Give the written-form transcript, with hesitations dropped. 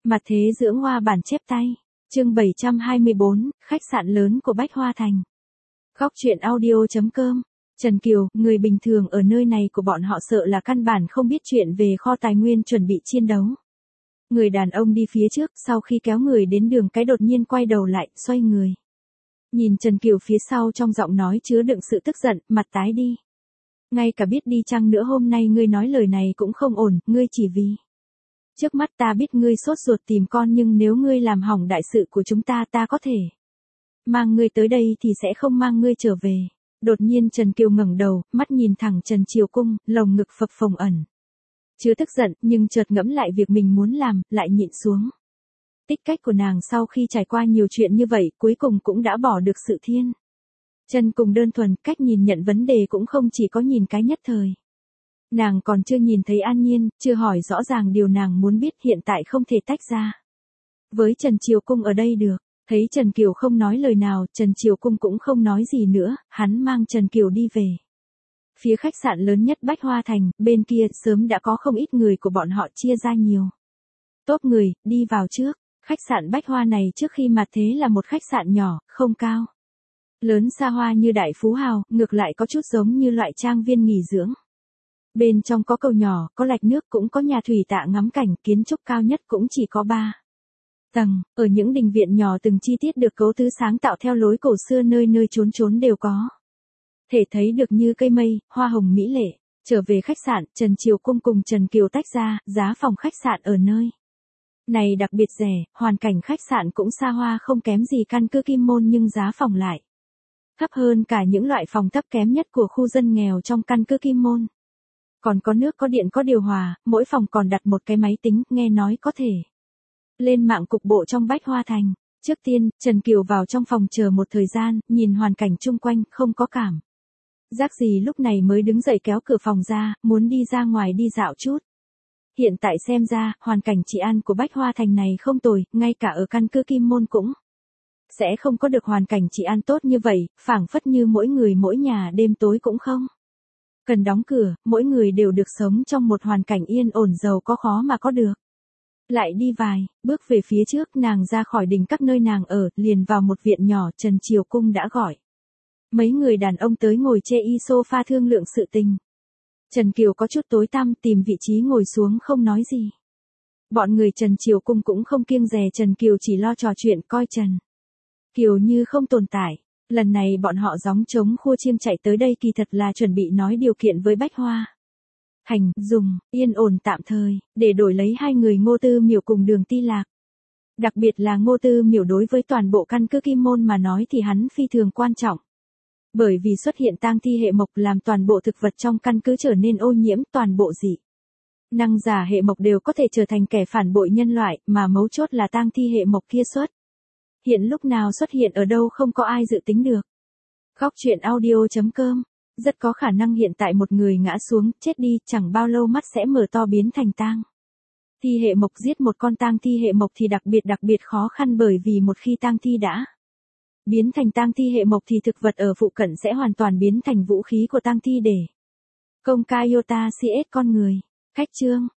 Mặt thế dưỡng hoa bản chép tay. Chương 724, khách sạn lớn của Bách Hoa Thành. Góc truyện audio.com. Trần Kiều, người bình thường ở nơi này của bọn họ sợ là căn bản không biết chuyện về kho tài nguyên chuẩn bị chiến đấu. Người đàn ông đi phía trước, sau khi kéo người đến đường cái đột nhiên quay đầu lại, xoay người. Nhìn Trần Kiều phía sau, trong giọng nói chứa đựng sự tức giận, mặt tái đi. Ngay cả biết đi chăng nữa hôm nay ngươi nói lời này cũng không ổn, ngươi chỉ vì trước mắt ta biết ngươi sốt ruột tìm con, nhưng nếu ngươi làm hỏng đại sự của chúng ta, ta có thể mang ngươi tới đây thì sẽ không mang ngươi trở về. Đột nhiên Trần Kiều ngẩng đầu, mắt nhìn thẳng Trần Triều Cung, lồng ngực phập phồng ẩn chứa tức giận, nhưng chợt ngẫm lại việc mình muốn làm, lại nhịn xuống. Tích cách của nàng sau khi trải qua nhiều chuyện như vậy, cuối cùng cũng đã bỏ được sự thiên chân cùng đơn thuần, cách nhìn nhận vấn đề cũng không chỉ có nhìn cái nhất thời. Nàng còn chưa nhìn thấy An Nhiên, chưa hỏi rõ ràng điều nàng muốn biết, hiện tại không thể tách ra với Trần Triều Cung ở đây được. Thấy Trần Kiều không nói lời nào, Trần Triều Cung cũng không nói gì nữa, hắn mang Trần Kiều đi về phía khách sạn lớn nhất Bách Hoa Thành. Bên kia sớm đã có không ít người của bọn họ chia ra nhiều tốp người, đi vào trước. Khách sạn Bách Hoa này trước khi mà thế là một khách sạn nhỏ, không cao lớn xa hoa như đại phú hào, ngược lại có chút giống như loại trang viên nghỉ dưỡng. Bên trong có cầu nhỏ, có lạch nước, cũng có nhà thủy tạ ngắm cảnh, kiến trúc cao nhất cũng chỉ có 3 tầng, ở những đình viện nhỏ từng chi tiết được cấu tứ sáng tạo theo lối cổ xưa, nơi nơi chốn chốn đều có thể thấy được như cây mây, hoa hồng mỹ lệ. Trở về khách sạn, Trần Triều Cung cùng Trần Kiều tách ra, giá phòng khách sạn ở nơi này đặc biệt rẻ, hoàn cảnh khách sạn cũng xa hoa không kém gì căn cứ Kim Môn, nhưng giá phòng lại thấp hơn cả những loại phòng thấp kém nhất của khu dân nghèo trong căn cứ Kim Môn. Còn có nước, có điện, có điều hòa, mỗi phòng còn đặt một cái máy tính, nghe nói có thể lên mạng cục bộ trong Bách Hoa Thành. Trước tiên, Trần Kiều vào trong phòng chờ một thời gian, nhìn hoàn cảnh chung quanh, không có cảm giác gì, lúc này mới đứng dậy kéo cửa phòng ra, muốn đi ra ngoài đi dạo chút. Hiện tại xem ra, hoàn cảnh trị an của Bách Hoa Thành này không tồi, ngay cả ở căn cứ Kim Môn cũng sẽ không có được hoàn cảnh trị an tốt như vậy, phảng phất như mỗi người mỗi nhà đêm tối cũng không cần đóng cửa, mỗi người đều được sống trong một hoàn cảnh yên ổn, giàu có khó mà có được. Lại đi vài bước về phía trước, nàng ra khỏi đình các nơi nàng ở, liền vào một viện nhỏ. Trần Triều Cung đã gọi mấy người đàn ông tới ngồi chê y sofa thương lượng sự tình. Trần Kiều có chút tối tăm, tìm vị trí ngồi xuống không nói gì. Bọn người Trần Triều Cung cũng không kiêng dè Trần Kiều, chỉ lo trò chuyện, coi Trần Kiều như không tồn tại. Lần này bọn họ gióng trống khua chiêng chạy tới đây kỳ thật là chuẩn bị nói điều kiện với Bách Hoa Thành, dùng yên ổn tạm thời để đổi lấy hai người Ngô Tư Miểu cùng Đường Ti Lạc. Đặc biệt là Ngô Tư Miểu, đối với toàn bộ căn cứ Kim Môn mà nói thì hắn phi thường quan trọng. Bởi vì xuất hiện tang thi hệ mộc làm toàn bộ thực vật trong căn cứ trở nên ô nhiễm, toàn bộ dị năng giả hệ mộc đều có thể trở thành kẻ phản bội nhân loại, mà mấu chốt là tang thi hệ mộc kia hiện lúc nào xuất hiện ở đâu không có ai dự tính được. Góc truyện audio.com. Rất có khả năng hiện tại một người ngã xuống, chết đi, chẳng bao lâu mắt sẽ mở to biến thành tang thi hệ mộc. Giết một con tang thi hệ mộc thì đặc biệt khó khăn, bởi vì một khi tang thi đã biến thành tang thi hệ mộc thì thực vật ở phụ cận sẽ hoàn toàn biến thành vũ khí của tang thi để công ca Iota CS con người. Khách trương.